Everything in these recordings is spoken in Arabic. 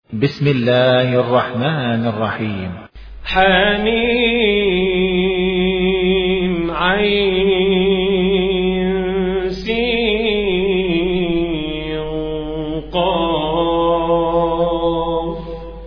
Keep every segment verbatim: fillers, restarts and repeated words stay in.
بسم الله الرحمن الرحيم. حميم عين سين قاف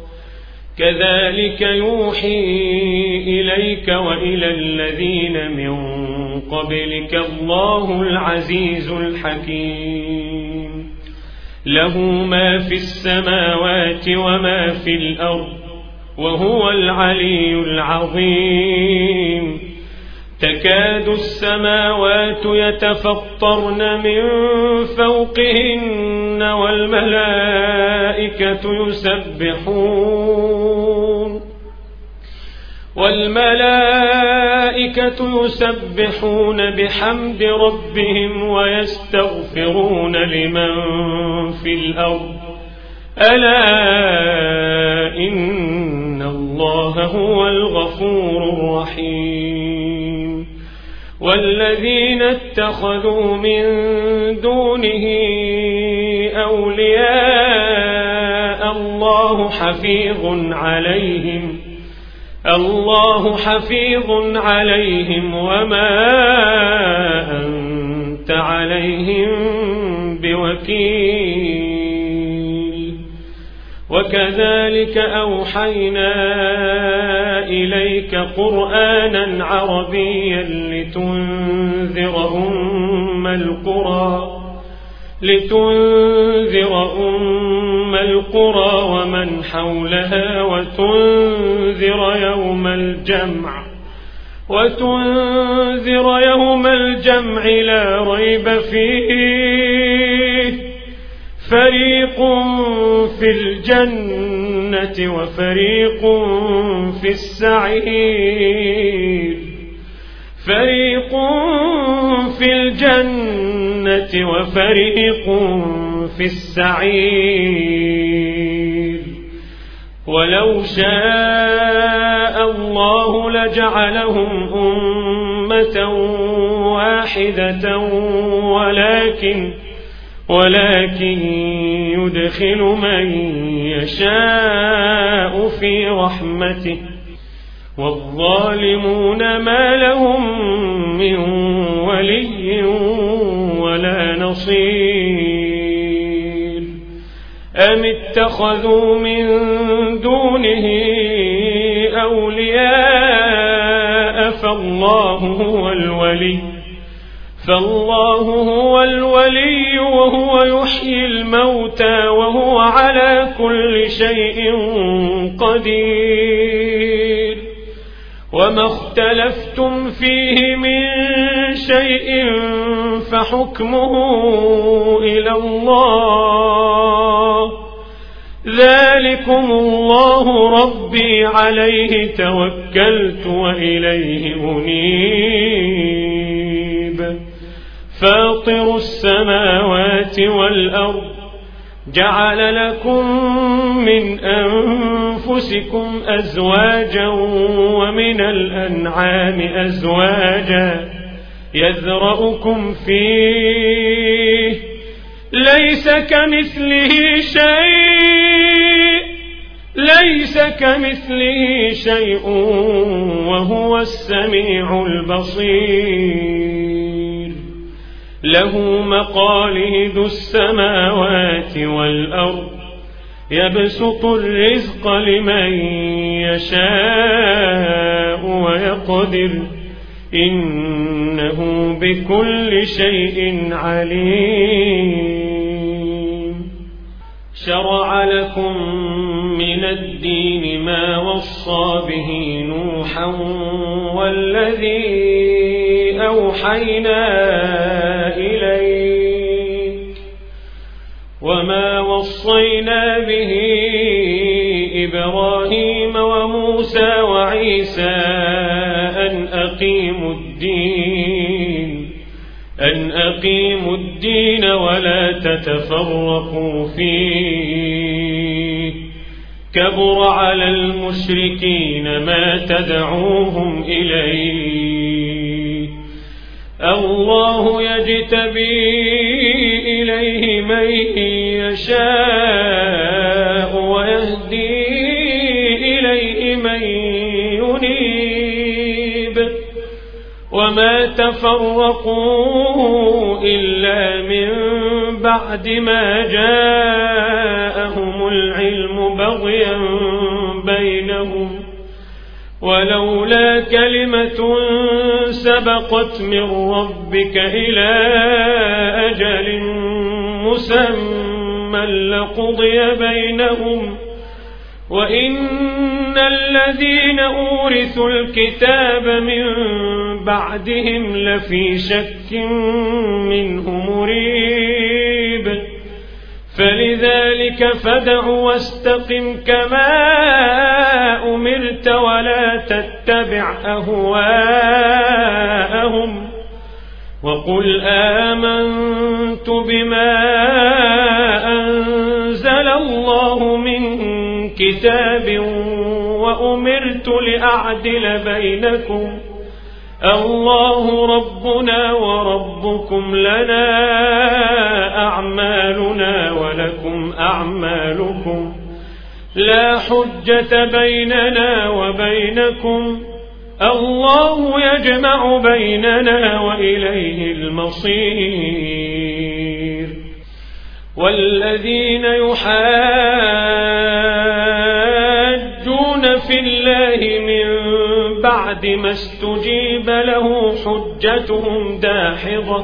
كذلك يوحي إليك وإلى الذين من قبلك الله العزيز الحكيم له ما في السماوات وما في الأرض وهو العلي العظيم تكاد السماوات يتفطرن من فوقهن والملائكة يسبحون والملائكة يسبحون بحمد ربهم ويستغفرون لمن في الأرض ألا إن الله هو الغفور الرحيم والذين اتخذوا من دونه أولياء الله حفيظ عليهم الله حفيظ عليهم وما أنت عليهم بوكيل وكذلك أوحينا إليك قرآنا عربيا لتنذر أم القرى لتنذر أم القرى ومن حولها وتنذر يوم الجمع وتنذر يوم الجمع لا ريب فيه فريق في الجنة وفريق في السعير فريق في الجنة وفريق في السعير ولو شاء الله لجعلهم أمة واحدة ولكن ولكن يدخل من يشاء في رحمته والظالمون ما لهم من ولي ولا نصير أم اتخذوا من دونه أولياء فالله هو الولي فالله هو الولي وهو يحيي الموتى وهو على كل شيء قدير وما اختلفتم فيه من شيء فحكمه إلى الله ذلكم الله ربي عليه توكلت وإليه أنيب فاطر السماوات والأرض جعل لكم من أنفسكم أزواجا ومن الأنعام أزواجا يذرأكم فيه ليس كمثله شيء ليس كمثله شيء وهو السميع البصير له مقاليد السماوات والأرض يبسط الرزق لمن يشاء ويقدر إنه بكل شيء عليم شرع لكم من الدين ما وصى به نوحا والذي أوحينا إليك وما وصينا به إبراهيم وموسى وعيسى أن أقيموا الدين أن أقيموا الدين ولا تتفرقوا فيه كبر على المشركين ما تدعوهم إليه الله يجتبي إليه من يشاء ويهدي إليه من ينيب وما تفرقوا إلا من بعد ما جاءهم العلم بغيا بينهم ولولا كلمة سبقت من ربك إلى أجل مسمى لقضي بينهم وإن الذين أورثوا الكتاب من بعدهم لفي شك منه مريب فلذلك فادع واستقم كما أمرت ولا تتبع أهواءهم وقل آمنت بما أنزل الله من كتاب وأمرت لأعدل بينكم الله ربنا وربكم لنا أعمالنا ولكم أعمالكم لا حجة بيننا وبينكم الله يجمع بيننا وإليه المصير والذين يحاجون في الله من بعد ما استجيب له حجتهم داحضة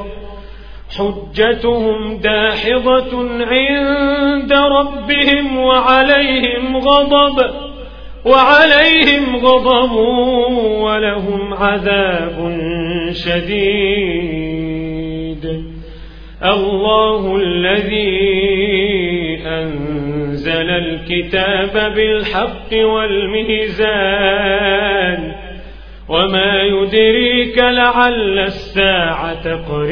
حجتهم داحضة عند ربهم وعليهم غضب وعليهم غضب ولهم عذاب شديد الله الذي أنزل الكتاب بالحق والميزان وما يدريك لعل الساعة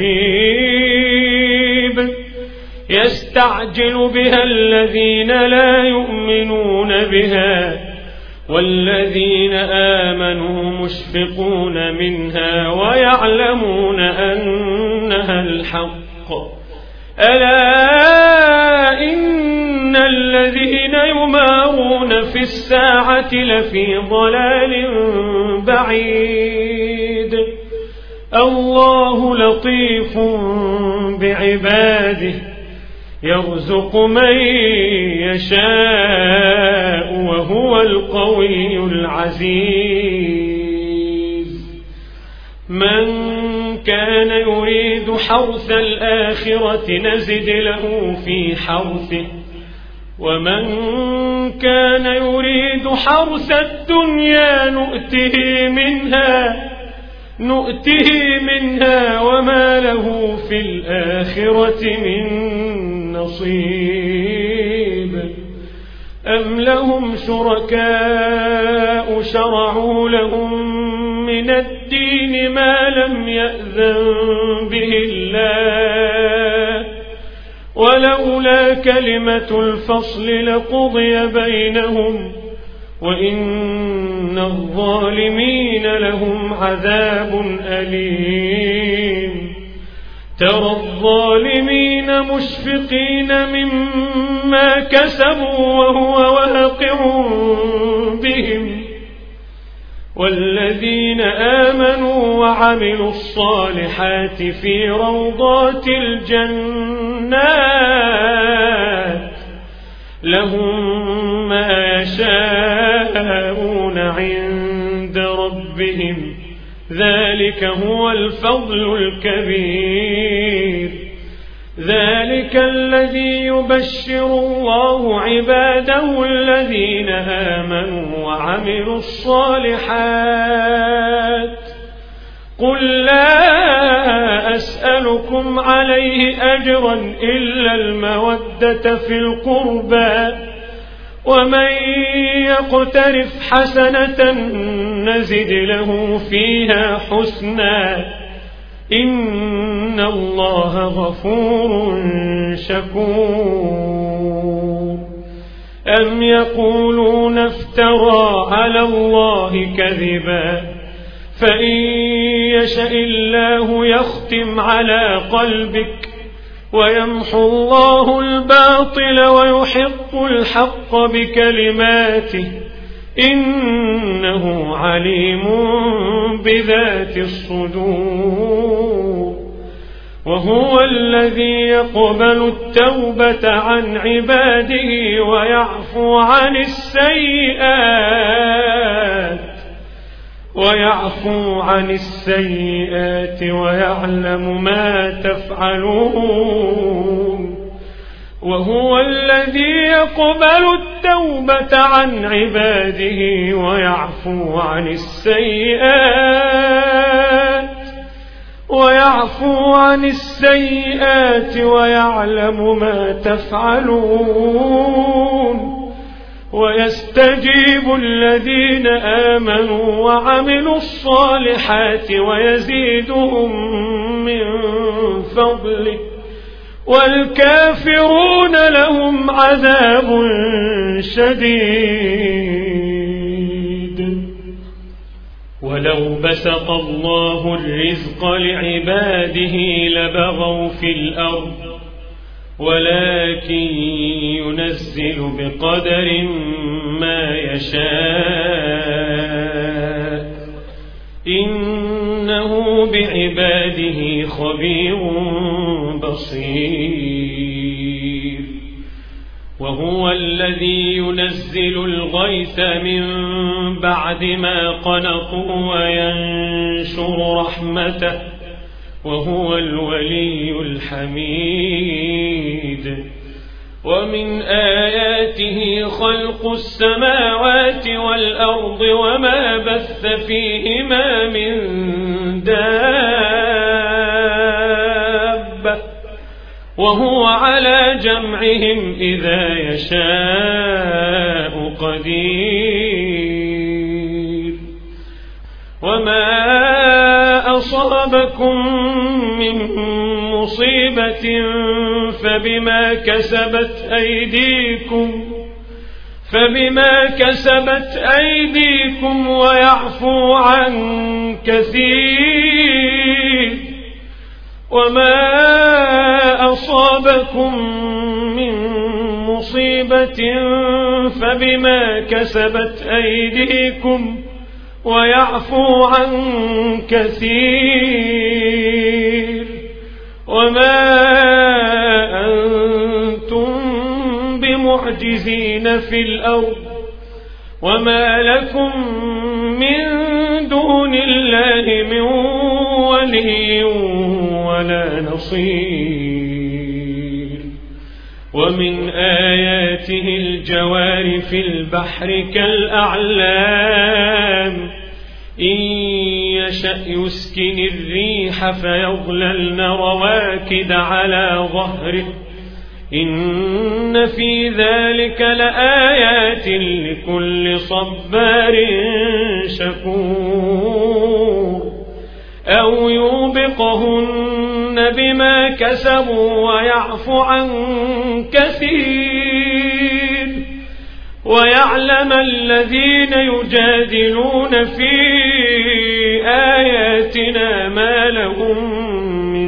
قريب يستعجل بها الذين لا يؤمنون بها والذين آمنوا مشفقون منها ويعلمون أنها الحق ألا إن الذين يمارون في الساعة لفي ضلال بعيد الله لطيف بعباده يرزق من يشاء وهو القوي العزيز من كان يريد حرث الآخرة نزد له في حرثه ومن كان يريد حرث الدنيا نؤته منها نؤته منها وما له في الآخرة من نصيب أم لهم شركاء شرعوا لهم من الدين ما لم يأذن به الله ولولا كلمة الفصل لقضي بينهم وإن الظالمين لهم عذاب أليم ترى الظالمين مشفقين مما كسبوا وهو واقع بهم والذين آمنوا وعملوا الصالحات في روضات الجنات لهم ما يشاءون عند ربهم ذلك هو الفضل الكبير ذلك الذي يبشر الله عباده الذين آمنوا وعملوا الصالحات قل لا أسألكم عليه أجرا إلا المودة في القربى ومن يقترف حسنة نزد له فيها حسنا إن الله غفور شكور أم يقولون افترى على الله كذبا فإن يشأ الله يختم على قلبك ويمحو الله الباطل ويحق الحق بكلماته إنه عليم بذات الصدور وهو الذي يقبل التوبة عن عباده ويعفو عن السيئات ويعفو عن السيئات ويعلم ما تفعلون وهو الذي يقبل التوبة عن عباده ويعفو عن السيئات ويعفو عن السيئات ويعلم ما تفعلون ويستجيب الذين آمنوا وعملوا الصالحات ويزيدهم من فضله والكافرون لهم عذاب شديد ولو بسط الله الرزق لعباده لبغوا في الأرض ولكن ينزل بقدر ما يشاء إنه بعباده خبير بصير وهو الذي ينزل الغيث من بعد ما قنطوا وينشر رحمته وهو الولي الحميد ومن آياته خلق السماوات والأرض وما بث فيهما من دابة وهو على جمعهم إذا يشاء قدير وما أصابكم من مصيبة فبما كسبت أيديكم فبما كسبت أيديكم ويعفو عن كثير وما أصابكم من مصيبة فبما كسبت أيديكم ويعفو عن كثير وما أنتم بمعجزين في الأرض وما لكم من دون الله من ولي ولا نصير ومن آياته الجوار في البحر كالأعلام إن يشأ يسكن الريح فيظللن رواكد على ظهره إن في ذلك لآيات لكل صبار شكور أو يوبقهن بما كسبوا ويعفو عن كثير ويعلم الذين يجادلون في آياتنا ما لهم من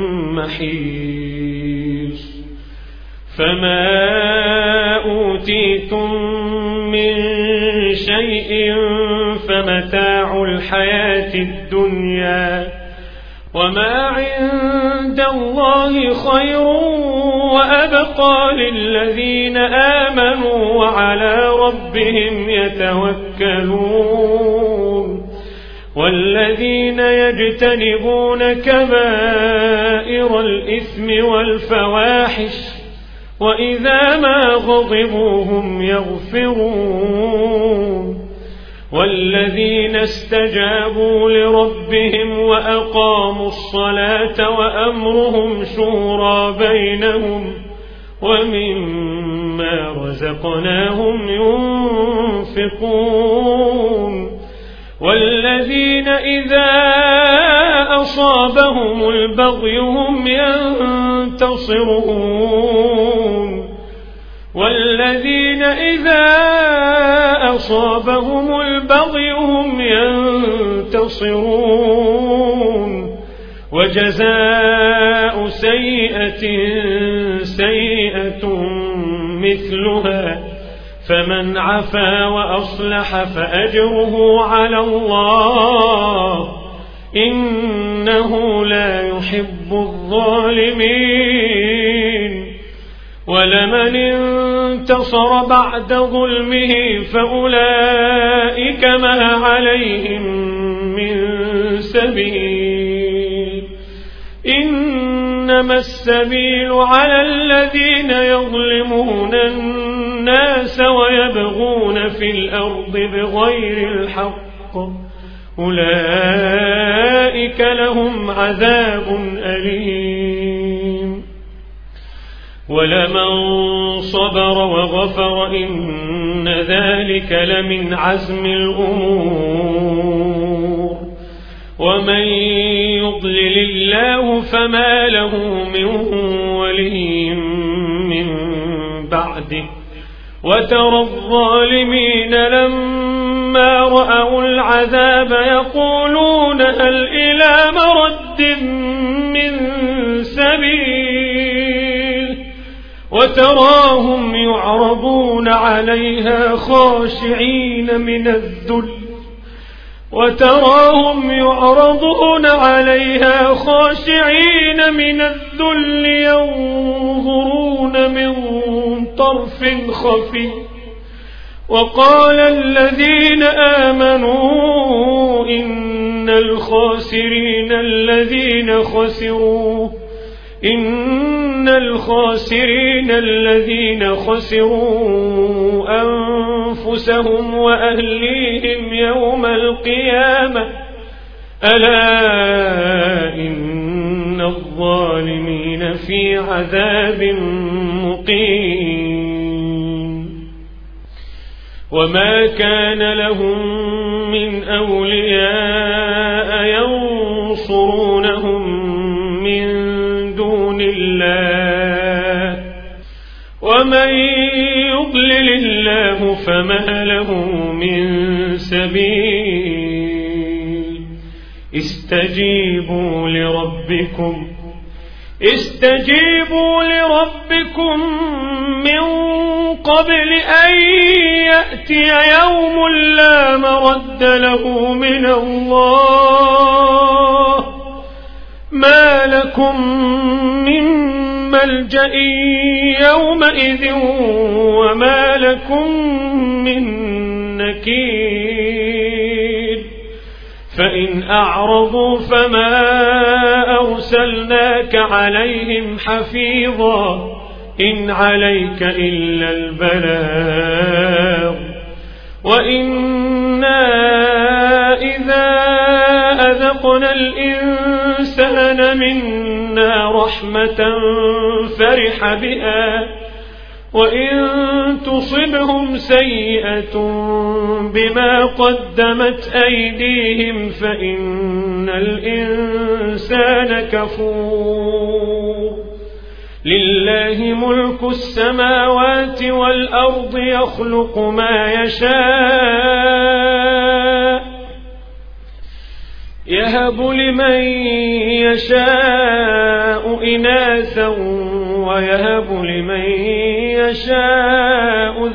محيص فما أوتيتم من شيء فمتاع الحياة الدنيا وما عند الله خير وأبقى للذين آمنوا وعلى ربهم يتوكلون والذين يجتنبون كبائر الإثم والفواحش وإذا ما غضبوا هم يغفرون والذين استجابوا لربهم وأقاموا الصلاة وأمرهم شورى بينهم ومما رزقناهم ينفقون والذين إذا أصابهم البغي هم ينتصرون والذين إذا أصابهم البغي هم ينتصرون ينتصرون وجزاء سيئة سيئة مثلها فمن عفا وأصلح فأجره على الله إنه لا يحب الظالمين ولمن انتصر بعد ظلمه فأولئك ما عليهم من سبيل إنما السبيل على الذين يظلمون الناس ويبغون في الأرض بغير الحق أولئك لهم عذاب أليم ولمن صبر وغفر إن ذلك لمن عزم الأمور ومن يضلل الله فما له من ولي من بعده وترى الظالمين لما رأوا العذاب يقولون هل إلى مرد من سبيل وتراهم يعرضون عليها خاشعين من الذل وتراهم يعرضون عليها خاشعين من الذل ينظرون من طرف خفي وقال الذين آمنوا إن الخاسرين الذين خسروا إن الخاسرين الذين خسروا أنفسهم وأهليهم يوم القيامة ألا إن الظالمين في عذاب مقيم وما كان لهم من أولياء ينصرونهم من دون الله ومن يضلل الله فما له من سبيل استجيبوا لربكم استجيبوا لربكم من قبل أن يأتي يوم لا مرد له من الله ما لكم من ملجأ يومئذ وما لكم من نكير فإن أعرضوا فما أرسلناك عليهم حفيظا إن عليك إلا البلاغ وإنا إذا أذقنا الإنسان منا رحمة فرح بها وإن تصبهم سيئة بما قدمت أيديهم فإن الإنسان كفور لله ملك السماوات والأرض يخلق ما يشاء يهب لمن يشاء إناثا ويهب لمن يشاء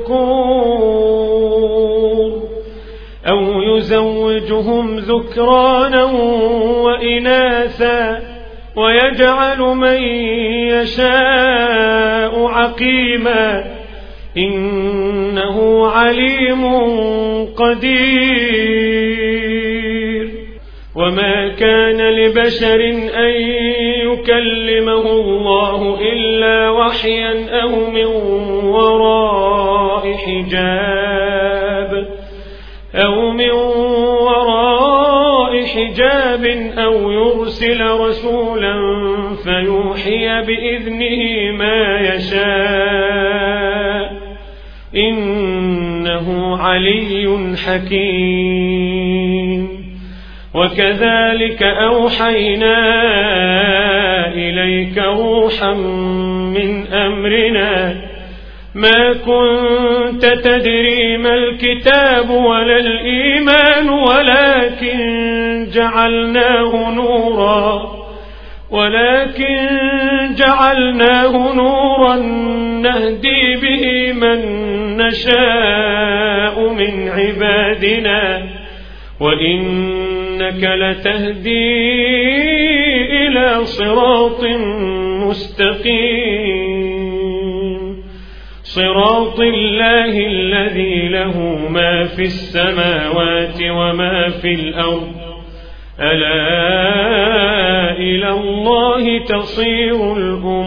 الذكور أو يزوجهم ذكرانا وإناثا ويجعل من يشاء عقيما إنه عليم قدير وما كان لبشر أن يكلمه الله إلا وحيا أو من وراء حجاب أو من وراء حجاب أو يرسل رسولا فيوحي بإذنه ما يشاء إنه علي حكيم وكذلك أوحينا إليك روحا من أمرنا ما كنت تدري ما الكتاب ولا الإيمان ولكن جعلناه نورا ولكن جعلناه نورا نهدي به من نشاء من عبادنا وإنك لتهدي إلى صراط مستقيم صراط الله الذي له ما في السماوات وما في الأرض ألا إلى الله تصير الأمور